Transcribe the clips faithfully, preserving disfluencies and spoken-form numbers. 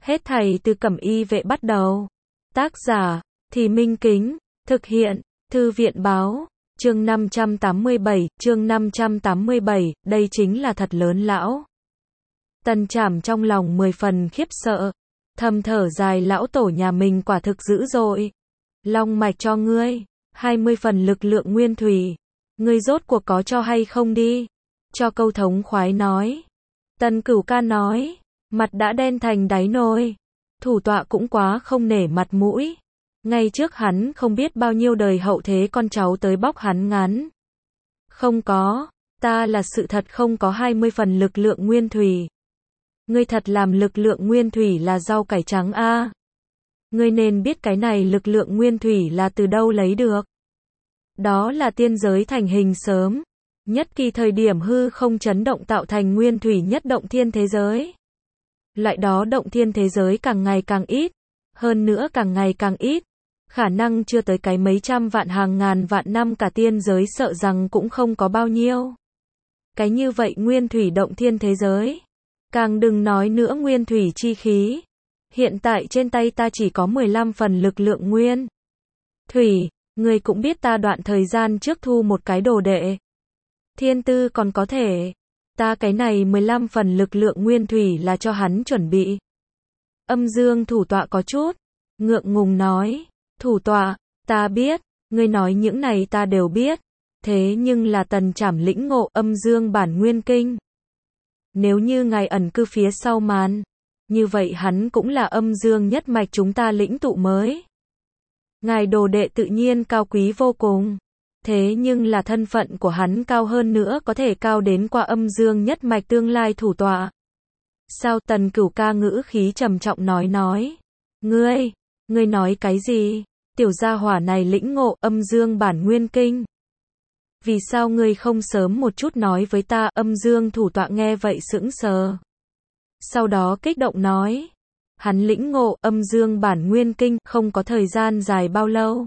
Hết thảy từ Cẩm Y Vệ bắt đầu. Tác giả, Thì Minh Kính, thực hiện, Thư viện Báo, chương năm trăm tám mươi bảy, chương năm trăm tám mươi bảy, đây chính là thật lớn lão. Tần Trảm trong lòng mười phần khiếp sợ, thầm thở dài lão tổ nhà mình quả thực dữ dội. Long mạch cho ngươi, hai mươi phần lực lượng nguyên thủy, ngươi rốt cuộc có cho hay không đi? Cho câu thống khoái nói. Tần Cửu Ca nói, mặt đã đen thành đáy nồi. Thủ tọa cũng quá không nể mặt mũi. Ngay trước hắn không biết bao nhiêu đời hậu thế con cháu tới bóc hắn ngắn. Không có, ta là sự thật không có hai mươi phần lực lượng nguyên thủy. Ngươi thật làm lực lượng nguyên thủy là rau cải trắng a. À. Ngươi nên biết cái này lực lượng nguyên thủy là từ đâu lấy được. Đó là tiên giới thành hình sớm. Nhất kỳ thời điểm hư không chấn động tạo thành nguyên thủy nhất động thiên thế giới. Loại đó động thiên thế giới càng ngày càng ít. Hơn nữa càng ngày càng ít. Khả năng chưa tới cái mấy trăm vạn hàng ngàn vạn năm cả tiên giới sợ rằng cũng không có bao nhiêu. Cái như vậy nguyên thủy động thiên thế giới. Càng đừng nói nữa nguyên thủy chi khí. Hiện tại trên tay ta chỉ có mười lăm phần lực lượng nguyên thủy. Người cũng biết ta đoạn thời gian trước thu một cái đồ đệ. Thiên tư còn có thể. Ta cái này mười lăm phần lực lượng nguyên thủy là cho hắn chuẩn bị. Âm Dương thủ tọa có chút ngượng ngùng nói. Thủ tọa, ta biết, ngươi nói những này ta đều biết. Thế nhưng là Tần Trảm lĩnh ngộ Âm Dương bản nguyên kinh. Nếu như ngài ẩn cư phía sau màn, như vậy hắn cũng là âm dương nhất mạch chúng ta lĩnh tụ mới. Ngài đồ đệ tự nhiên cao quý vô cùng. Thế nhưng là thân phận của hắn cao hơn nữa có thể cao đến qua âm dương nhất mạch tương lai thủ tọa. Sao? Tần Cửu Ca ngữ khí trầm trọng nói nói. Ngươi, ngươi nói cái gì? Tiểu gia hỏa này lĩnh ngộ âm dương bản nguyên kinh. Vì sao ngươi không sớm một chút nói với ta? Âm Dương thủ tọa nghe vậy sững sờ. Sau đó kích động nói. Hắn lĩnh ngộ âm dương bản nguyên kinh không có thời gian dài bao lâu.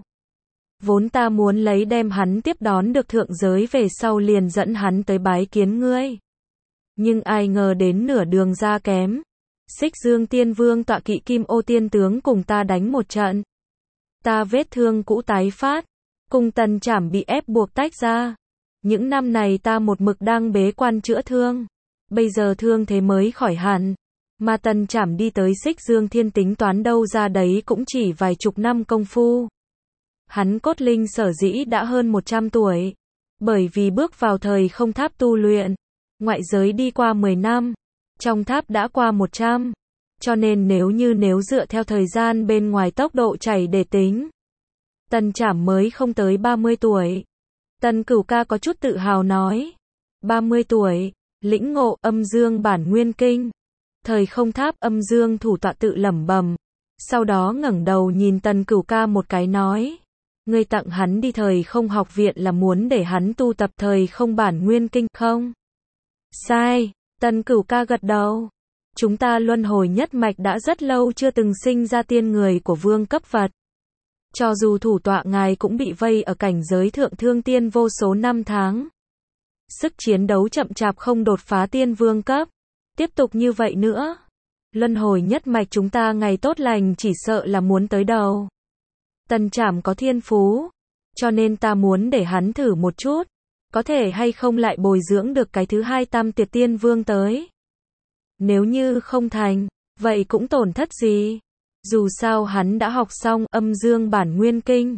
Vốn ta muốn lấy đem hắn tiếp đón được thượng giới về sau liền dẫn hắn tới bái kiến ngươi. Nhưng ai ngờ đến nửa đường ra kém. Xích Dương Tiên Vương tọa kỵ Kim Ô Tiên Tướng cùng ta đánh một trận. Ta vết thương cũ tái phát. Cùng Tần Trảm bị ép buộc tách ra. Những năm này ta một mực đang bế quan chữa thương. Bây giờ thương thế mới khỏi hẳn. Mà Tần Trảm đi tới Xích Dương Thiên tính toán đâu ra đấy cũng chỉ vài chục năm công phu. Hắn cốt linh sở dĩ đã hơn một trăm tuổi. Bởi vì bước vào thời không tháp tu luyện. Ngoại giới đi qua mười năm. Trong tháp đã qua một trăm. Cho nên nếu như nếu dựa theo thời gian bên ngoài tốc độ chảy để tính. Tần Trảm mới không tới ba mươi tuổi. Tần Cửu Ca có chút tự hào nói. ba mươi tuổi, lĩnh ngộ âm dương bản nguyên kinh. Thời không tháp âm dương thủ tọa tự lẩm bẩm. Sau đó ngẩng đầu nhìn Tần Cửu Ca một cái nói. Ngươi tặng hắn đi thời không học viện là muốn để hắn tu tập thời không bản nguyên kinh không? Sai, Tần Cửu Ca gật đầu. Chúng ta luân hồi nhất mạch đã rất lâu chưa từng sinh ra tiên người của vương cấp vật. Cho dù thủ tọa ngài cũng bị vây ở cảnh giới thượng thương tiên vô số năm tháng. Sức chiến đấu chậm chạp không đột phá tiên vương cấp. Tiếp tục như vậy nữa. Luân hồi nhất mạch chúng ta ngày tốt lành chỉ sợ là muốn tới đầu. Tần Trảm có thiên phú. Cho nên ta muốn để hắn thử một chút. Có thể hay không lại bồi dưỡng được cái thứ hai tam tiệt tiên vương tới. Nếu như không thành, vậy cũng tổn thất gì? Dù sao hắn đã học xong âm dương bản nguyên kinh.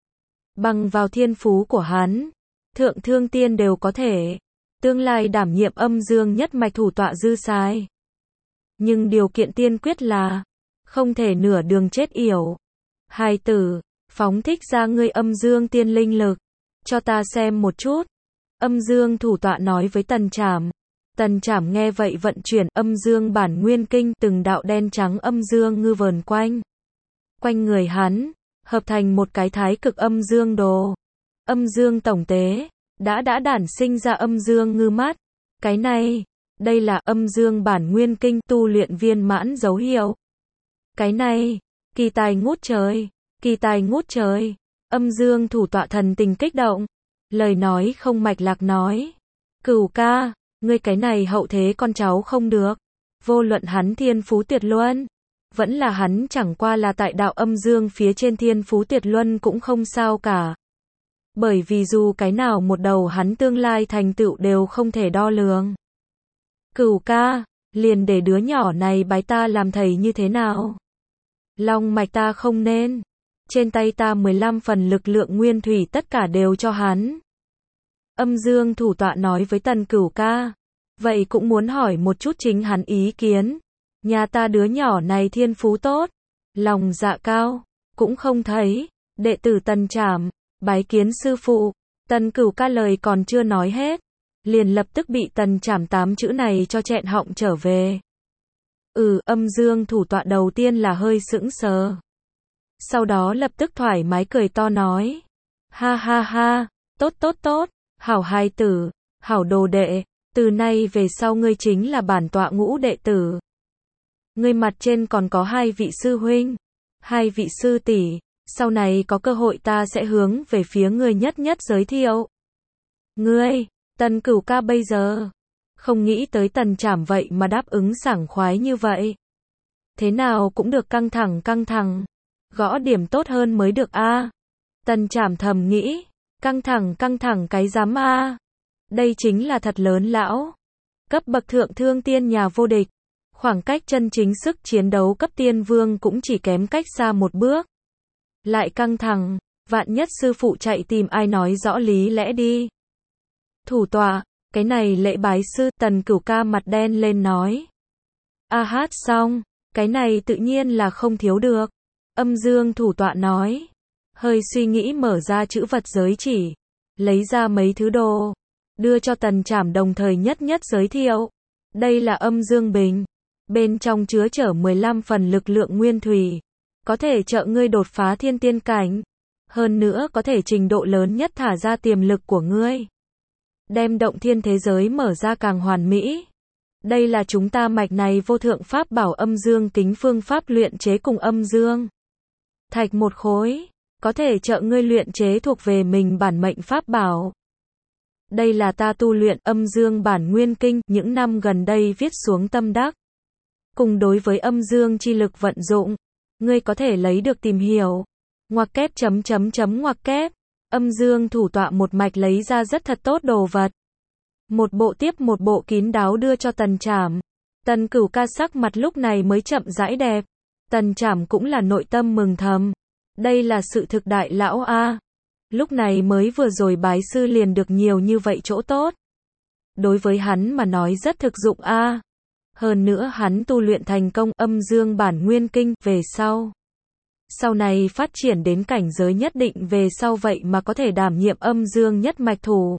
Bằng vào thiên phú của hắn, thượng thương tiên đều có thể. Tương lai đảm nhiệm âm dương nhất mạch thủ tọa dư sai. Nhưng điều kiện tiên quyết là, không thể nửa đường chết yểu. Hai tử, phóng thích ra ngươi âm dương tiên linh lực. Cho ta xem một chút. Âm dương thủ tọa nói với Tần Trảm. Tần Trảm nghe vậy vận chuyển âm dương bản nguyên kinh, từng đạo đen trắng âm dương ngư vờn quanh. Quanh người hắn, hợp thành một cái thái cực âm dương đồ. Âm dương tổng tế, đã đã đản sinh ra âm dương ngư mắt. Cái này, đây là âm dương bản nguyên kinh tu luyện viên mãn dấu hiệu. Cái này, kỳ tài ngút trời, kỳ tài ngút trời. Âm dương thủ tọa thần tình kích động. Lời nói không mạch lạc nói. Cửu ca. Ngươi cái này hậu thế con cháu không được. Vô luận hắn thiên phú tuyệt luân. Vẫn là hắn chẳng qua là tại đạo âm dương phía trên thiên phú tuyệt luân cũng không sao cả. Bởi vì dù cái nào một đầu hắn tương lai thành tựu đều không thể đo lường. Cửu ca, liền để đứa nhỏ này bái ta làm thầy như thế nào? Long mạch ta không nên. Trên tay ta mười lăm phần lực lượng nguyên thủy tất cả đều cho hắn. Âm dương thủ tọa nói với Tần Cửu ca. Vậy cũng muốn hỏi một chút chính hắn ý kiến. Nhà ta đứa nhỏ này thiên phú tốt. Lòng dạ cao. Cũng không thấy. Đệ tử Tần Trảm. Bái kiến sư phụ. Tần Cửu ca lời còn chưa nói hết. Liền lập tức bị Tần Trảm tám chữ này cho chẹn họng trở về. Ừ, âm dương thủ tọa đầu tiên là hơi sững sờ. Sau đó lập tức thoải mái cười to nói. Ha ha ha, tốt tốt tốt, hảo hài tử, hảo đồ đệ, từ nay về sau ngươi chính là bản tọa ngũ đệ tử. Ngươi mặt trên còn có hai vị sư huynh, hai vị sư tỷ, sau này có cơ hội ta sẽ hướng về phía ngươi nhất nhất giới thiệu. Ngươi, Tần Cửu ca bây giờ, không nghĩ tới Tần Trảm vậy mà đáp ứng sảng khoái như vậy. Thế nào cũng được căng thẳng căng thẳng. Gõ điểm tốt hơn mới được a. À. Tần Trảm thầm nghĩ, căng thẳng căng thẳng cái dám a. À. Đây chính là thật lớn lão. Cấp bậc thượng thương tiên nhà vô địch. Khoảng cách chân chính sức chiến đấu cấp tiên vương cũng chỉ kém cách xa một bước. Lại căng thẳng, vạn nhất sư phụ chạy tìm ai nói rõ lý lẽ đi. Thủ tọa, cái này lễ bái sư, Tần Cửu ca mặt đen lên nói. A hát xong, cái này tự nhiên là không thiếu được. Âm dương thủ tọa nói. Hơi suy nghĩ mở ra chữ vật giới chỉ. Lấy ra mấy thứ đồ. Đưa cho Tần Trảm đồng thời nhất nhất giới thiệu. Đây là âm dương bình. Bên trong chứa chở mười lăm phần lực lượng nguyên thủy. Có thể trợ ngươi đột phá thiên tiên cảnh. Hơn nữa có thể trình độ lớn nhất thả ra tiềm lực của ngươi. Đem động thiên thế giới mở ra càng hoàn mỹ. Đây là chúng ta mạch này vô thượng pháp bảo âm dương kính phương pháp luyện chế cùng âm dương. Thạch một khối, có thể trợ ngươi luyện chế thuộc về mình bản mệnh pháp bảo. Đây là ta tu luyện âm dương bản nguyên kinh, những năm gần đây viết xuống tâm đắc. Cùng đối với âm dương chi lực vận dụng, ngươi có thể lấy được tìm hiểu. Ngoặc kép chấm chấm chấm ngoặc kép, âm dương thủ tọa một mạch lấy ra rất thật tốt đồ vật. Một bộ tiếp một bộ kín đáo đưa cho Tần Trảm. Tần Cửu ca sắc mặt lúc này mới chậm rãi đẹp. Tần Trảm cũng là nội tâm mừng thầm. Đây là sự thực đại lão a. Lúc này mới vừa rồi bái sư liền được nhiều như vậy chỗ tốt. Đối với hắn mà nói rất thực dụng a. Hơn nữa hắn tu luyện thành công âm dương bản nguyên kinh về sau. Sau này phát triển đến cảnh giới nhất định về sau vậy mà có thể đảm nhiệm âm dương nhất mạch thủ.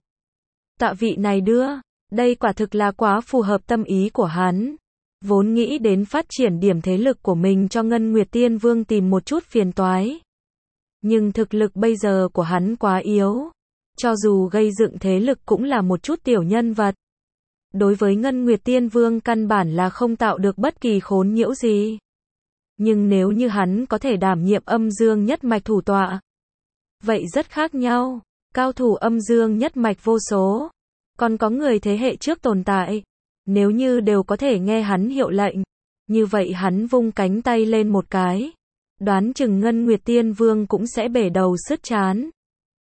Tạ vị này đưa, đây quả thực là quá phù hợp tâm ý của hắn. Vốn nghĩ đến phát triển điểm thế lực của mình cho Ngân Nguyệt Tiên Vương tìm một chút phiền toái. Nhưng thực lực bây giờ của hắn quá yếu. Cho dù gây dựng thế lực cũng là một chút tiểu nhân vật. Đối với Ngân Nguyệt Tiên Vương căn bản là không tạo được bất kỳ khốn nhiễu gì. Nhưng nếu như hắn có thể đảm nhiệm âm dương nhất mạch thủ tọa, vậy rất khác nhau. Cao thủ âm dương nhất mạch vô số. Còn có người thế hệ trước tồn tại. Nếu như đều có thể nghe hắn hiệu lệnh, như vậy hắn vung cánh tay lên một cái. Đoán chừng Ngân Nguyệt Tiên Vương cũng sẽ bể đầu sứt trán.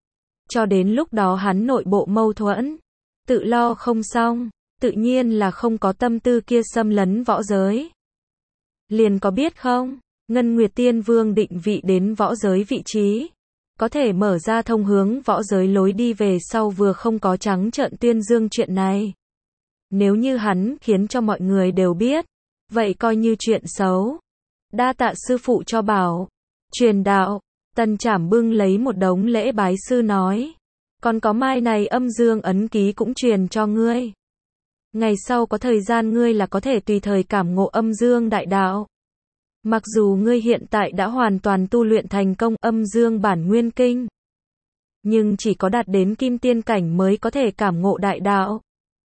Cho đến lúc đó hắn nội bộ mâu thuẫn. Tự lo không xong. Tự nhiên là không có tâm tư kia xâm lấn võ giới. Liền có biết không? Ngân Nguyệt Tiên Vương định vị đến võ giới vị trí. Có thể mở ra thông hướng võ giới lối đi về sau vừa không có trắng trợn tuyên dương chuyện này. Nếu như hắn khiến cho mọi người đều biết, vậy coi như chuyện xấu. Đa tạ sư phụ cho bảo. Truyền đạo, Tần Trảm bưng lấy một đống lễ bái sư nói. Còn có mai này âm dương ấn ký cũng truyền cho ngươi. Ngày sau có thời gian ngươi là có thể tùy thời cảm ngộ âm dương đại đạo. Mặc dù ngươi hiện tại đã hoàn toàn tu luyện thành công âm dương bản nguyên kinh, nhưng chỉ có đạt đến kim tiên cảnh mới có thể cảm ngộ đại đạo.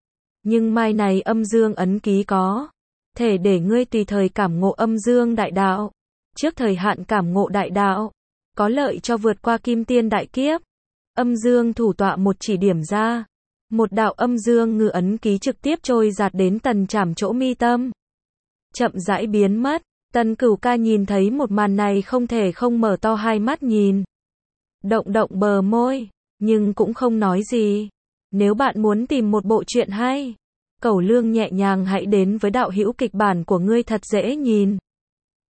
Nhưng mai này âm dương ấn ký có thể để ngươi tùy thời cảm ngộ âm dương đại đạo. Trước thời hạn cảm ngộ đại đạo, có lợi cho vượt qua kim tiên đại kiếp. Âm dương thủ tọa một chỉ điểm ra, một đạo âm dương ngự ấn ký trực tiếp trôi giạt đến Tần Trảm chỗ mi tâm. Chậm rãi biến mất. Tần Cửu ca nhìn thấy một màn này không thể không mở to hai mắt nhìn. Động động bờ môi, nhưng cũng không nói gì. Nếu bạn muốn tìm một bộ truyện hay, Cẩu Lương nhẹ nhàng hãy đến với đạo hữu kịch bản của ngươi thật dễ nhìn.